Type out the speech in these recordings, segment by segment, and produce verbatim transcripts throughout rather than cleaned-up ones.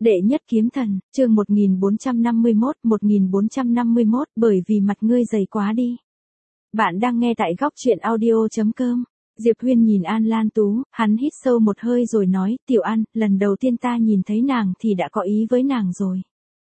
Đệ nhất kiếm thần, chương một nghìn bốn trăm năm mươi mốt, một nghìn bốn trăm năm mươi mốt, bởi vì mặt ngươi dày quá đi. Bạn đang nghe tại góc truyện audio chấm com. Diệp Huyên nhìn An Lan Tú, hắn hít sâu một hơi rồi nói, Tiểu An, lần đầu tiên ta nhìn thấy nàng thì đã có ý với nàng rồi.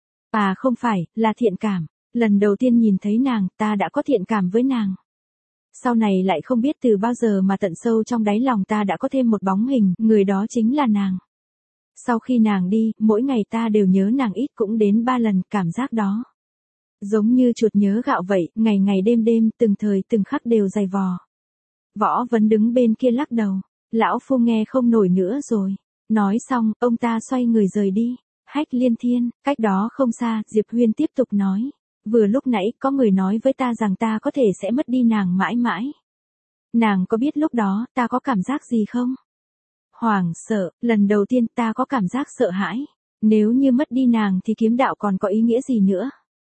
À không phải, là thiện cảm. Lần đầu tiên nhìn thấy nàng, ta đã có thiện cảm với nàng. Sau này lại không biết từ bao giờ mà tận sâu trong đáy lòng ta đã có thêm một bóng hình, người đó chính là nàng. Sau khi nàng đi, mỗi ngày ta đều nhớ nàng ít cũng đến ba lần, cảm giác đó. Giống như chuột nhớ gạo vậy, ngày ngày đêm đêm, từng thời từng khắc đều dày vò. Võ Vấn đứng bên kia lắc đầu, lão phu nghe không nổi nữa rồi. Nói xong, ông ta xoay người rời đi. Hách Liên Thiên, cách đó không xa, Diệp Huyên tiếp tục nói. Vừa lúc nãy, có người nói với ta rằng ta có thể sẽ mất đi nàng mãi mãi. Nàng có biết lúc đó, ta có cảm giác gì không? Hoảng sợ, lần đầu tiên ta có cảm giác sợ hãi. Nếu như mất đi nàng thì kiếm đạo còn có ý nghĩa gì nữa?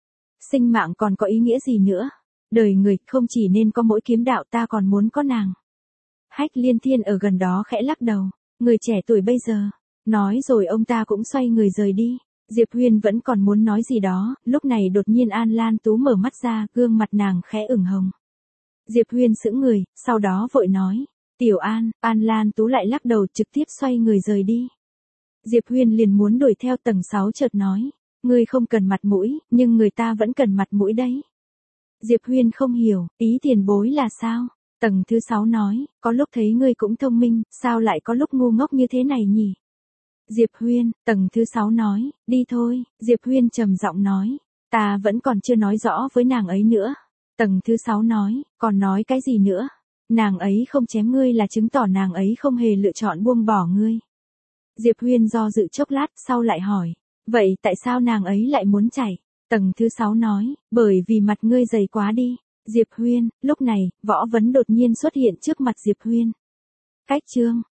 Sinh mạng còn có ý nghĩa gì nữa? Đời người không chỉ nên có mỗi kiếm đạo, ta còn muốn có nàng. Hách Liên Thiên ở gần đó khẽ lắc đầu. Người trẻ tuổi bây giờ. Nói rồi ông ta cũng xoay người rời đi. Diệp Huyên vẫn còn muốn nói gì đó, lúc này đột nhiên An Lan Tú mở mắt ra, gương mặt nàng khẽ ửng hồng. Diệp Huyên sững người, sau đó vội nói. Tiểu An, An Lan Tú lại lắc đầu trực tiếp xoay người rời đi. Diệp Huyên liền muốn đuổi theo, tầng sáu chợt nói. Ngươi không cần mặt mũi, nhưng người ta vẫn cần mặt mũi đấy. Diệp Huyên không hiểu, ý tiền bối là sao? Tầng thứ sáu nói, có lúc thấy ngươi cũng thông minh, sao lại có lúc ngu ngốc như thế này nhỉ? Diệp Huyên, tầng thứ sáu nói, đi thôi, Diệp Huyên trầm giọng nói, ta vẫn còn chưa nói rõ với nàng ấy nữa. Tầng thứ sáu nói, còn nói cái gì nữa? Nàng ấy không chém ngươi là chứng tỏ nàng ấy không hề lựa chọn buông bỏ ngươi. Diệp Huyên do dự chốc lát, sau lại hỏi, vậy tại sao nàng ấy lại muốn chạy? Tầng thứ sáu nói, bởi vì mặt ngươi dày quá đi. Diệp Huyên, lúc này, Võ Vấn đột nhiên xuất hiện trước mặt Diệp Huyên. Cách chương